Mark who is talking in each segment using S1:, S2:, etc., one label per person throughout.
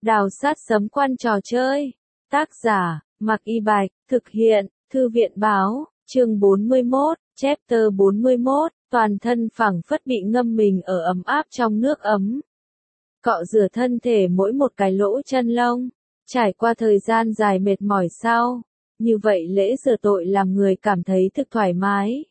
S1: Đào sát sấm quan trò chơi. Tác giả, Mạc Y Bạch, thực hiện, Thư viện báo, chương 41, chapter 41, toàn thân phảng phất bị ngâm mình ở ấm áp trong nước ấm. Cọ rửa thân thể mỗi một cái lỗ chân lông, trải qua thời gian dài mệt mỏi sau, như vậy lễ rửa tội làm người cảm thấy thực thoải mái.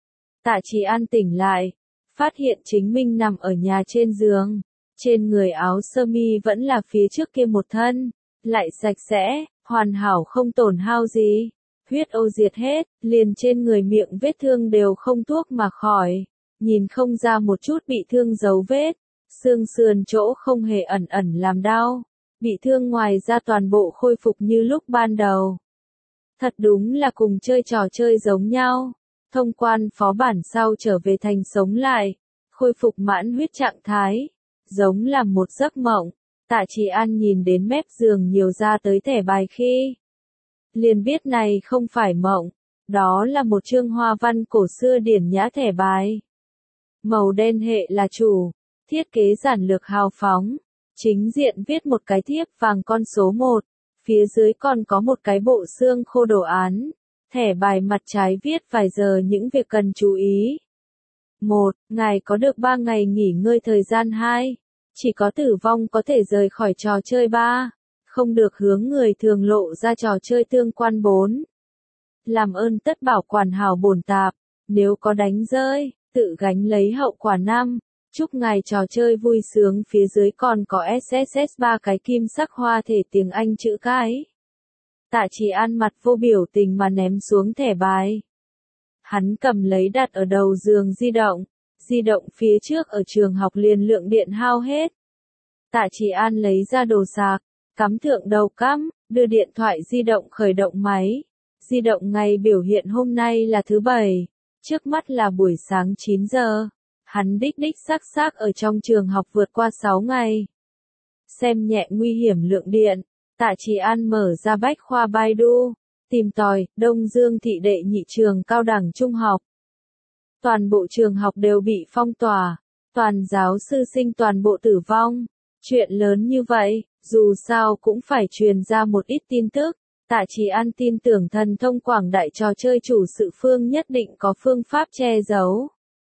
S1: Tạ Trì An tỉnh lại, phát hiện chính mình nằm ở nhà trên giường, trên người áo sơ mi vẫn là phía trước kia một thân, lại sạch sẽ, hoàn hảo không tổn hao gì, huyết ô diệt hết, liền trên người miệng vết thương đều không thuốc mà khỏi, nhìn không ra một chút bị thương dấu vết, xương sườn chỗ không hề ẩn ẩn làm đau, bị thương ngoài ra toàn bộ khôi phục như lúc ban đầu. Thật đúng là cùng chơi trò chơi giống nhau. Thông quan phó bản sau trở về thành sống lại, khôi phục mãn huyết trạng thái, giống là một giấc mộng. Tạ Trì An nhìn đến mép giường nhiều ra tới thẻ bài khi liền biết này không phải mộng, đó là một chương hoa văn cổ xưa điển nhã thẻ bài. Màu đen hệ là chủ, thiết kế giản lược hào phóng, chính diện viết một cái thiếp vàng con số 1, phía dưới còn có một cái bộ xương khô đồ án. Thẻ bài mặt trái viết vài giờ những việc cần chú ý. 1. Ngài có được 3 ngày nghỉ ngơi thời gian. 2. Chỉ có tử vong có thể rời khỏi trò chơi. 3. Không được hướng người thường lộ ra trò chơi tương quan. 4. Làm ơn tất bảo quản hảo bổn tạp, nếu có đánh rơi, tự gánh lấy hậu quả. 5. Chúc ngài trò chơi vui sướng. Phía dưới còn có SSS 3 cái kim sắc hoa thể tiếng Anh chữ cái. Tạ Trì An mặt vô biểu tình mà ném xuống thẻ bài. Hắn cầm lấy đặt ở đầu giường di động phía trước ở trường học liền lượng điện hao hết. Tạ Trì An lấy ra đồ sạc, cắm thượng đầu cắm, đưa điện thoại di động khởi động máy. Di động ngày biểu hiện hôm nay là thứ Bảy, trước mắt là buổi sáng 9 giờ. Hắn đích xác ở trong trường học vượt qua 6 ngày. Xem nhẹ nguy hiểm lượng điện. Tạ Trì An mở ra bách khoa Baidu, tìm tòi, Đông Dương thị đệ nhị trường cao đẳng trung học. Toàn bộ trường học đều bị phong tỏa, toàn giáo sư sinh toàn bộ tử vong. Chuyện lớn như vậy, dù sao cũng phải truyền ra một ít tin tức. Tạ Trì An tin tưởng thần thông quảng đại trò chơi chủ sự phương nhất định có phương pháp che giấu.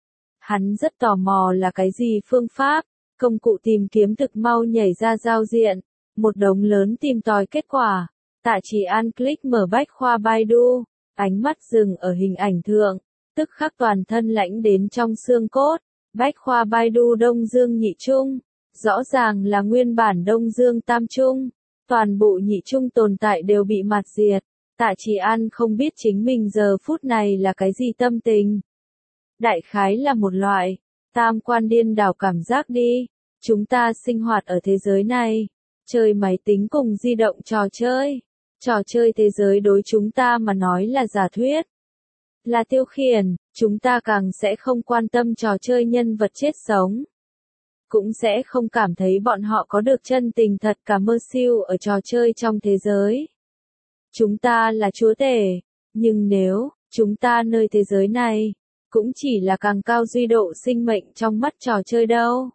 S1: Hắn rất tò mò là cái gì phương pháp, công cụ tìm kiếm thực mau nhảy ra giao diện. Một đống lớn tìm tòi kết quả. Tạ Trì An click mở bách khoa Baidu, ánh mắt dừng ở hình ảnh thượng, tức khắc toàn thân lãnh đến trong xương cốt. Bách khoa Baidu Đông Dương nhị trung, rõ ràng là nguyên bản Đông Dương tam trung, toàn bộ nhị trung tồn tại đều bị mạt diệt. Tạ Trì An không biết chính mình giờ phút này là cái gì tâm tình. Đại khái là một loại tam quan điên đảo cảm giác đi. Chúng ta sinh hoạt ở thế giới này, chơi máy tính cùng di động trò chơi thế giới đối chúng ta mà nói là giả thuyết, là tiêu khiển, chúng ta càng sẽ không quan tâm trò chơi nhân vật chết sống, cũng sẽ không cảm thấy bọn họ có được chân tình thật cả mơ siêu ở trò chơi trong thế giới. Chúng ta là chúa tể, nhưng nếu chúng ta nơi thế giới này cũng chỉ là càng cao duy độ sinh mệnh trong mắt trò chơi đâu.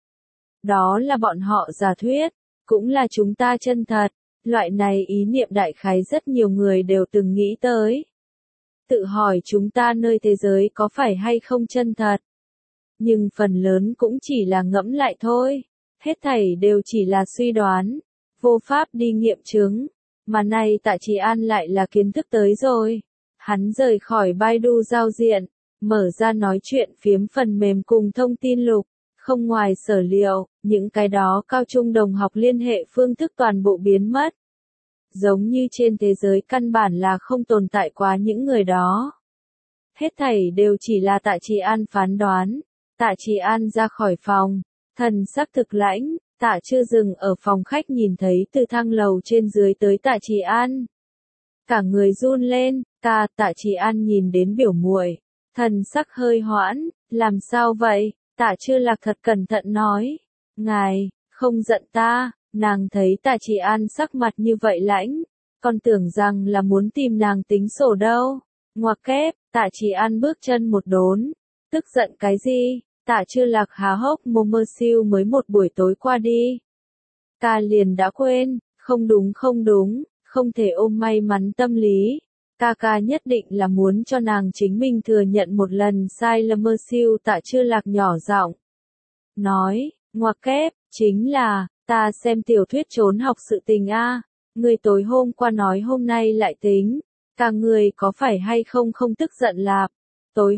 S1: Đó là bọn họ giả thuyết, cũng là chúng ta chân thật. Loại này ý niệm đại khái rất nhiều người đều từng nghĩ tới. Tự hỏi chúng ta nơi thế giới có phải hay không chân thật. Nhưng phần lớn cũng chỉ là ngẫm lại thôi. Hết thảy đều chỉ là suy đoán, vô pháp đi nghiệm chứng. Mà nay Tạ Trì An lại là kiến thức tới rồi. Hắn rời khỏi Baidu giao diện, mở ra nói chuyện phiếm phần mềm cùng thông tin lục. Không ngoài sở liệu, những cái đó cao trung đồng học liên hệ phương thức toàn bộ biến mất. Giống như trên thế giới căn bản là không tồn tại quá những người đó. Hết thảy đều chỉ là Tạ Trì An phán đoán. Tạ Trì An ra khỏi phòng, thần sắc thực lãnh, Tạ chưa dừng ở phòng khách nhìn thấy từ thang lầu trên dưới tới Tạ Trì An. Cả người run lên, Tạ Trì An nhìn đến biểu muội, thần sắc hơi hoãn, làm sao vậy? Tạ Chưa Lạc thật cẩn thận nói, ngài, không giận ta. Nàng thấy Tạ Trì An sắc mặt như vậy lãnh, còn tưởng rằng là muốn tìm nàng tính sổ đâu. Ngoặc kép, Tạ Trì An bước chân một đốn, tức giận cái gì? Tạ Chưa Lạc há hốc mồm mơ siêu mới một buổi tối qua đi. ca liền đã quên, không đúng, không thể ôm may mắn tâm lý. Ca nhất định là muốn cho nàng chính mình thừa nhận một lần sai lầm. Siêu Tạ Chưa Lạc nhỏ giọng nói, ngoặc kép, chính là, ta xem tiểu thuyết trốn học sự tình a, người tối hôm qua nói hôm nay lại tính, ca người có phải hay không tức giận lạp, tối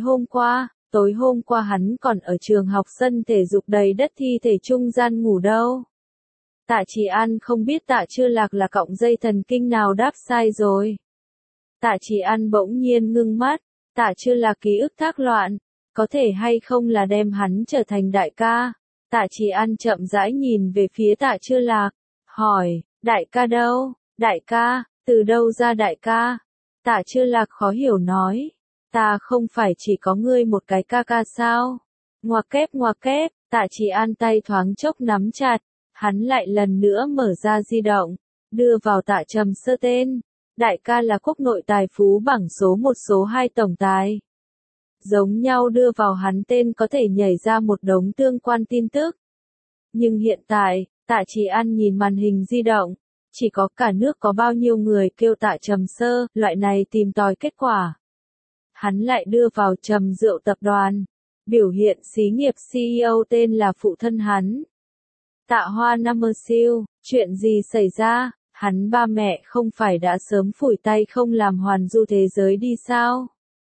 S1: hôm qua hắn còn ở trường học sân thể dục đầy đất thi thể trung gian ngủ đâu. Tạ Chỉ An không biết Tạ Chưa Lạc là cọng dây thần kinh nào đáp sai rồi. Tạ Chỉ An bỗng nhiên ngưng mắt, Tạ Chưa Lạc ký ức thác loạn, có thể hay không là đem hắn trở thành đại ca. Tạ Chỉ An chậm rãi nhìn về phía Tạ Chưa Lạc, hỏi, đại ca đâu, đại ca, từ đâu ra đại ca? Tạ Chưa Lạc khó hiểu nói, ta không phải chỉ có ngươi một cái ca sao? Ngoặc kép, Tạ Chỉ An tay thoáng chốc nắm chặt, hắn lại lần nữa mở ra di động, đưa vào Tạ Trầm Sơ tên. Đại ca là quốc nội tài phú bảng số 1 số 2 tổng tài. Giống nhau đưa vào hắn tên có thể nhảy ra một đống tương quan tin tức. Nhưng hiện tại, Tạ Chỉ An nhìn màn hình di động, chỉ có cả nước có bao nhiêu người kêu Tạ Trầm Sơ, loại này tìm tòi kết quả. Hắn lại đưa vào Trầm Rượu tập đoàn, biểu hiện xí nghiệp CEO tên là phụ thân hắn. Tạ Hoa Năm Siêu, chuyện gì xảy ra? Hắn ba mẹ không phải đã sớm phủi tay không làm hoàn du thế giới đi sao?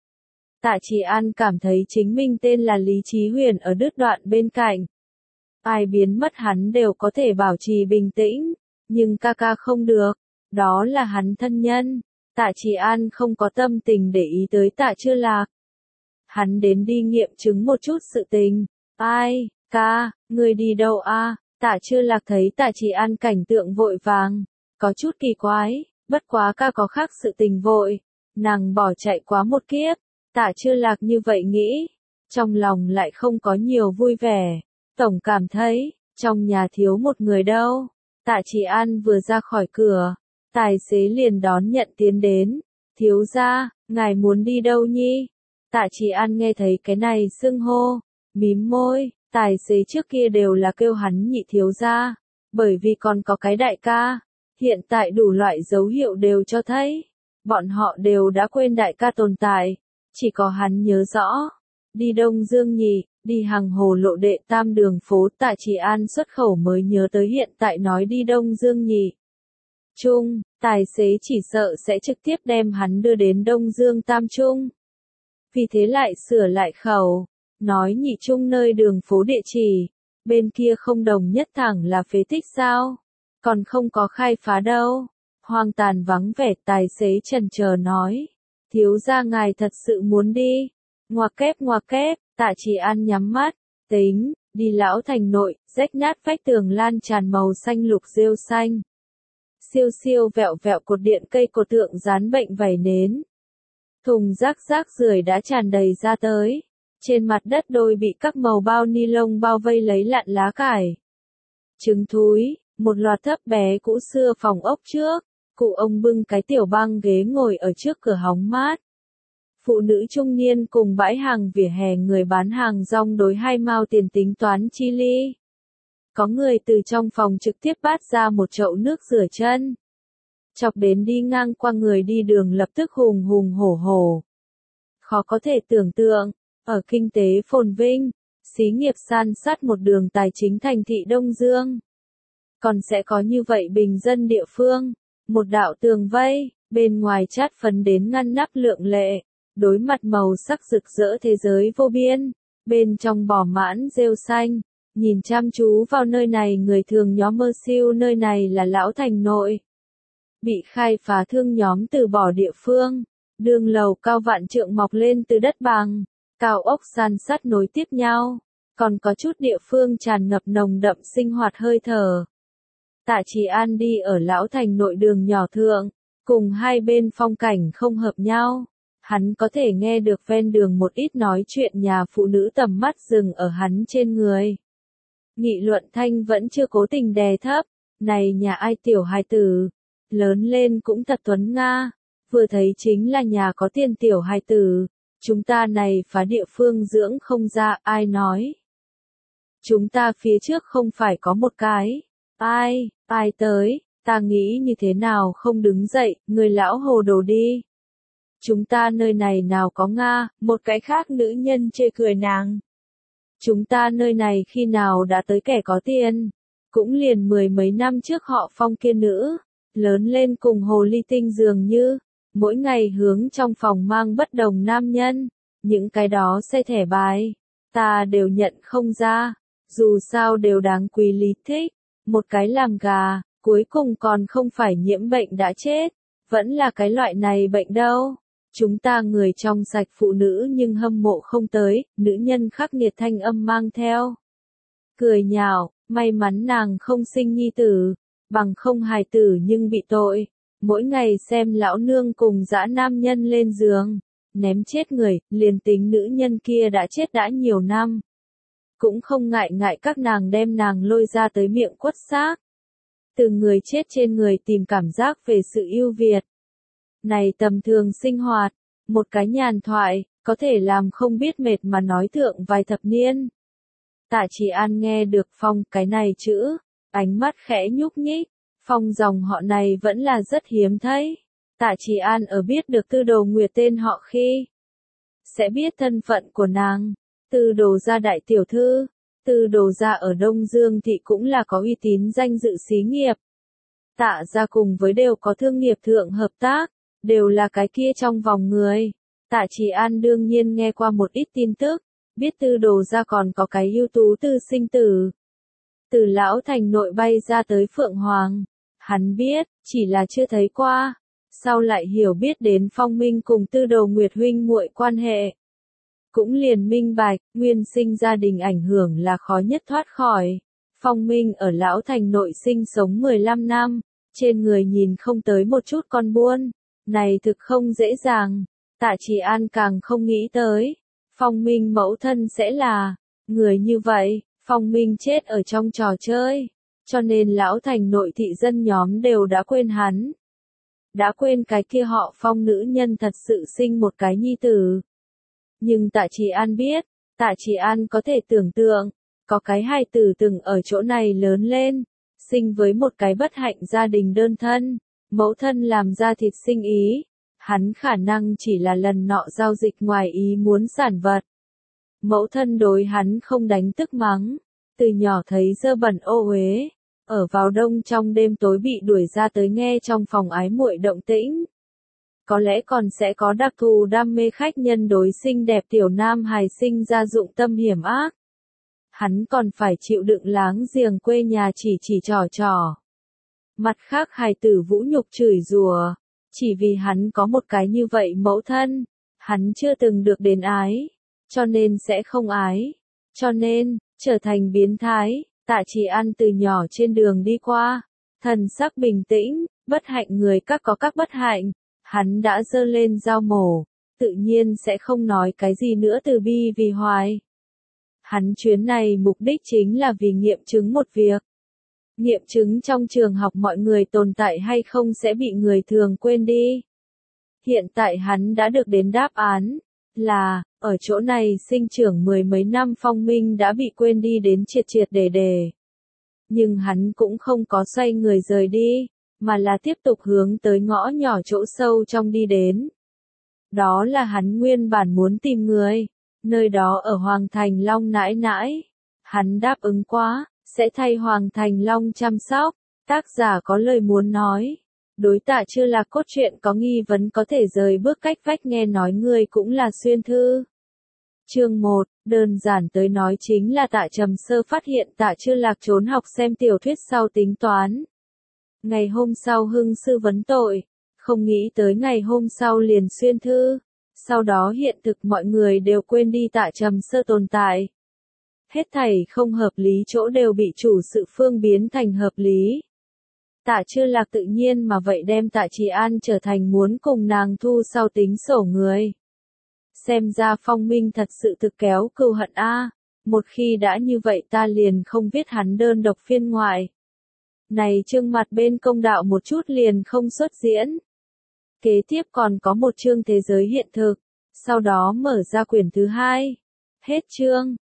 S1: Tạ Chỉ An cảm thấy chính mình tên là Lý Chí Huyền ở đứt đoạn bên cạnh. Ai biến mất hắn đều có thể bảo trì bình tĩnh, nhưng ca không được, đó là hắn thân nhân. Tạ Chỉ An không có tâm tình để ý tới Tạ Chưa Lạc. Hắn đến đi nghiệm chứng một chút sự tình. Ai, ca, người đi đâu a? Tạ Chưa Lạc thấy Tạ Chỉ An cảnh tượng vội vàng, có chút kỳ quái, bất quá ca có khác sự tình vội, nàng bỏ chạy quá một kiếp. Tạ Chưa Lạc như vậy nghĩ, trong lòng lại không có nhiều vui vẻ, tổng cảm thấy, trong nhà thiếu một người đâu. Tạ Chỉ An vừa ra khỏi cửa, tài xế liền đón nhận tiến đến, thiếu gia, ngài muốn đi đâu nhi? Tạ Chỉ An nghe thấy cái này xưng hô, mím môi, tài xế trước kia đều là kêu hắn nhị thiếu gia, bởi vì còn có cái đại ca, hiện tại đủ loại dấu hiệu đều cho thấy, bọn họ đều đã quên đại ca tồn tại, chỉ có hắn nhớ rõ. Đi Đông Dương nhỉ, đi hàng hồ lộ đệ tam đường phố. Tạ Chỉ An xuất khẩu mới nhớ tới hiện tại nói đi Đông Dương nhỉ. Trung, tài xế chỉ sợ sẽ trực tiếp đem hắn đưa đến Đông Dương Tam Trung. Vì thế lại sửa lại khẩu, nói nhị trung nơi đường phố địa chỉ, bên kia không đồng nhất thẳng là phế tích sao, còn không có khai phá đâu. Hoang tàn vắng vẻ, tài xế chần chờ nói, thiếu gia ngài thật sự muốn đi. Ngoặc kép, Tạ Chỉ An nhắm mắt, tính, đi Lão Thành nội, rách nát vách tường lan tràn màu xanh lục rêu xanh. Siêu vẹo cột điện cây cột tượng dán bệnh vảy nến. Thùng rác rưởi đã tràn đầy ra tới. Trên mặt đất đôi bị các màu bao ni lông bao vây lấy lạn lá cải. Trứng thúi, một loạt thấp bé cũ xưa phòng ốc trước, cụ ông bưng cái tiểu băng ghế ngồi ở trước cửa hóng mát. Phụ nữ trung niên cùng bãi hàng vỉa hè người bán hàng rong đối 2 mao tiền tính toán chi ly. Có người từ trong phòng trực tiếp bát ra một chậu nước rửa chân. Chọc đến đi ngang qua người đi đường lập tức hùng hổ. Khó có thể tưởng tượng, ở kinh tế phồn vinh, xí nghiệp san sát một đường tài chính thành thị Đông Dương. Còn sẽ có như vậy bình dân địa phương, một đạo tường vây, bên ngoài chát phấn đến ngăn nắp lượng lệ, đối mặt màu sắc rực rỡ thế giới vô biên, bên trong bò mãn rêu xanh, nhìn chăm chú vào nơi này người thường nhóm siêu nơi này là Lão Thành nội. Bị khai phá thương nhóm từ bỏ địa phương, đường lầu cao vạn trượng mọc lên từ đất bằng, cao ốc san sát nối tiếp nhau, còn có chút địa phương tràn ngập nồng đậm sinh hoạt hơi thở. Tạ Chỉ An đi ở Lão Thành nội đường nhỏ thượng, cùng hai bên phong cảnh không hợp nhau. Hắn có thể nghe được ven đường một ít nói chuyện nhà phụ nữ tầm mắt dừng ở hắn trên người. Nghị luận thanh vẫn chưa cố tình đè thấp, này nhà ai tiểu hài tử, lớn lên cũng thật tuấn Nga, vừa thấy chính là nhà có tiền tiểu hài tử, chúng ta này phá địa phương dưỡng không ra, ai nói. Chúng ta phía trước không phải có một cái, Ai tới, ta nghĩ như thế nào không đứng dậy, người lão hồ đồ đi. Chúng ta nơi này nào có Nga, một cái khác nữ nhân chê cười nàng. Chúng ta nơi này khi nào đã tới kẻ có tiền, cũng liền mười mấy năm trước họ Phong kia nữ, lớn lên cùng hồ ly tinh dường như, mỗi ngày hướng trong phòng mang bất đồng nam nhân, những cái đó xe thẻ bài, ta đều nhận không ra, dù sao đều đáng quý lý thích, một cái làm gà, cuối cùng còn không phải nhiễm bệnh đã chết, vẫn là cái loại này bệnh đâu. Chúng ta người trong sạch phụ nữ nhưng hâm mộ không tới, nữ nhân khắc nghiệt thanh âm mang theo. Cười nhạo, may mắn nàng không sinh nhi tử, bằng không hài tử nhưng bị tội. Mỗi ngày xem lão nương cùng dã nam nhân lên giường, ném chết người, liền tính nữ nhân kia đã chết đã nhiều năm. Cũng không ngại các nàng đem nàng lôi ra tới miệng quất xác. Từ người chết trên người tìm cảm giác về sự ưu việt. Này tầm thường sinh hoạt, một cái nhàn thoại, có thể làm không biết mệt mà nói thượng vài thập niên. Tạ Chỉ An nghe được Phong cái này chữ, ánh mắt khẽ nhúc nhích, Phong dòng họ này vẫn là rất hiếm thấy. Tạ Chỉ An ở biết được Tư Đồ Nguyệt tên họ khi, sẽ biết thân phận của nàng, Tư Đồ gia đại tiểu thư, Tư Đồ gia ở Đông Dương thị cũng là có uy tín danh dự xí nghiệp. Tạ gia cùng với đều có thương nghiệp thượng hợp tác, đều là cái kia trong vòng người. Tạ Chỉ An đương nhiên nghe qua một ít tin tức, biết Tư Đồ gia còn có cái ưu tú tư sinh tử. Từ lão thành nội bay ra tới Phượng Hoàng, hắn biết, chỉ là chưa thấy qua, sau lại hiểu biết đến Phong Minh cùng Tư Đồ Nguyệt huynh muội quan hệ. Cũng liền minh bạch, nguyên sinh gia đình ảnh hưởng là khó nhất thoát khỏi. Phong Minh ở lão thành nội sinh sống 15 năm, trên người nhìn không tới một chút con buôn, này thực không dễ dàng. Tạ Chỉ An càng không nghĩ tới, Phong Minh mẫu thân sẽ là người như vậy. Phong Minh chết ở trong trò chơi, cho nên lão thành nội thị dân nhóm đều đã quên hắn. Đã quên cái kia họ Phong nữ nhân thật sự sinh một cái nhi tử. Nhưng Tạ Chỉ An biết, Tạ Chỉ An có thể tưởng tượng, có cái hài tử từng ở chỗ này lớn lên, sinh với một cái bất hạnh gia đình đơn thân, mẫu thân làm ra thịt sinh ý, hắn khả năng chỉ là lần nọ giao dịch ngoài ý muốn sản vật. Mẫu thân đối hắn không đánh tức mắng, từ nhỏ thấy dơ bẩn ô uế, ở vào đông trong đêm tối bị đuổi ra tới nghe trong phòng ái muội động tĩnh. Có lẽ còn sẽ có đặc thù đam mê khách nhân đối xinh đẹp tiểu nam hài sinh ra dụng tâm hiểm ác. Hắn còn phải chịu đựng láng giềng quê nhà chỉ trò. Mặt khác hài tử vũ nhục chửi rủa, chỉ vì hắn có một cái như vậy mẫu thân, hắn chưa từng được đến ái, cho nên sẽ không ái, cho nên, trở thành biến thái. Tạ Chỉ An từ nhỏ trên đường đi qua, thần sắc bình tĩnh, bất hạnh người các có các bất hạnh, hắn đã giơ lên dao mổ, tự nhiên sẽ không nói cái gì nữa từ bi vì hoài. Hắn chuyến này mục đích chính là vì nghiệm chứng một việc. Nghiệm chứng trong trường học mọi người tồn tại hay không sẽ bị người thường quên đi. Hiện tại hắn đã được đến đáp án, là, ở chỗ này sinh trưởng mười mấy năm Phong Minh đã bị quên đi đến triệt để. Nhưng hắn cũng không có xoay người rời đi, mà là tiếp tục hướng tới ngõ nhỏ chỗ sâu trong đi đến. Đó là hắn nguyên bản muốn tìm người, nơi đó ở Hoàng Thành Long nãi nãi. Hắn đáp ứng quá, sẽ thay Hoàng Thành Long chăm sóc, tác giả có lời muốn nói. Đối Tạ Chưa Lạc cốt truyện có nghi vấn có thể rời bước cách vách nghe nói người cũng là xuyên thư. Chương 1, đơn giản tới nói chính là Tạ Trầm Sơ phát hiện Tạ Chưa Lạc trốn học xem tiểu thuyết sau tính toán. Ngày hôm sau hưng sư vấn tội, không nghĩ tới ngày hôm sau liền xuyên thư. Sau đó hiện thực mọi người đều quên đi Tạ Trầm Sơ tồn tại. Hết thảy không hợp lý chỗ đều bị chủ sự phương biến thành hợp lý. Tạ Chưa Lạc tự nhiên mà vậy đem Tạ Chỉ An trở thành muốn cùng nàng thu sau tính sổ người. Xem ra Phong Minh thật sự thực kéo cừu hận a. Một khi đã như vậy ta liền không viết hắn đơn độc phiên ngoại. Này chương mặt bên công đạo một chút liền không xuất diễn. Kế tiếp còn có một chương thế giới hiện thực, sau đó mở ra quyển thứ 2. Hết chương.